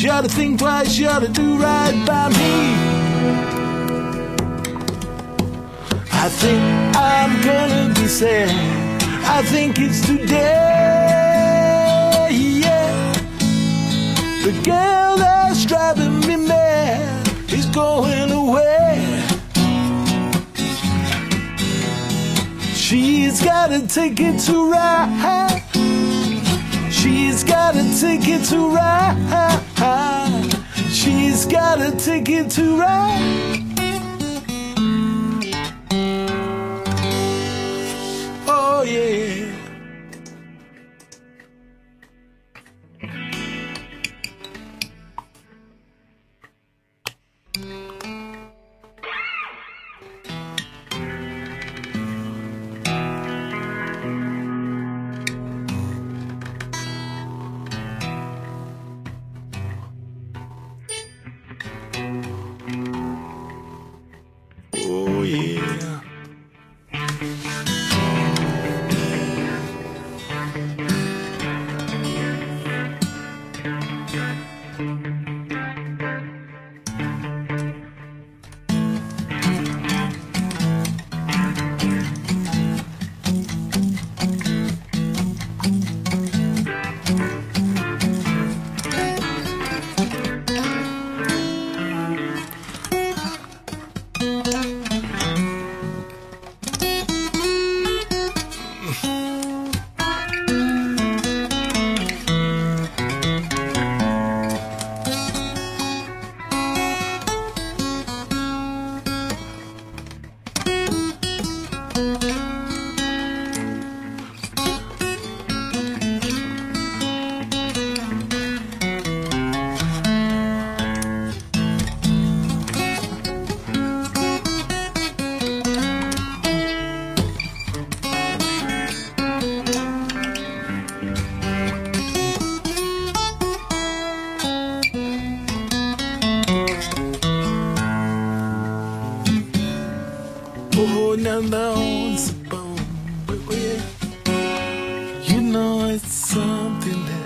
You ought to think twice, you ought to do right by me. I think I'm gonna be sad, I think it's today, yeah. The girl that's driving me mad is going away. She's got a ticket to ride, she's got a ticket to ride, she's got a ticket to ride. Oh yeah. Oh yeah. Oh, now it's a bone, but yeah, you know it's something that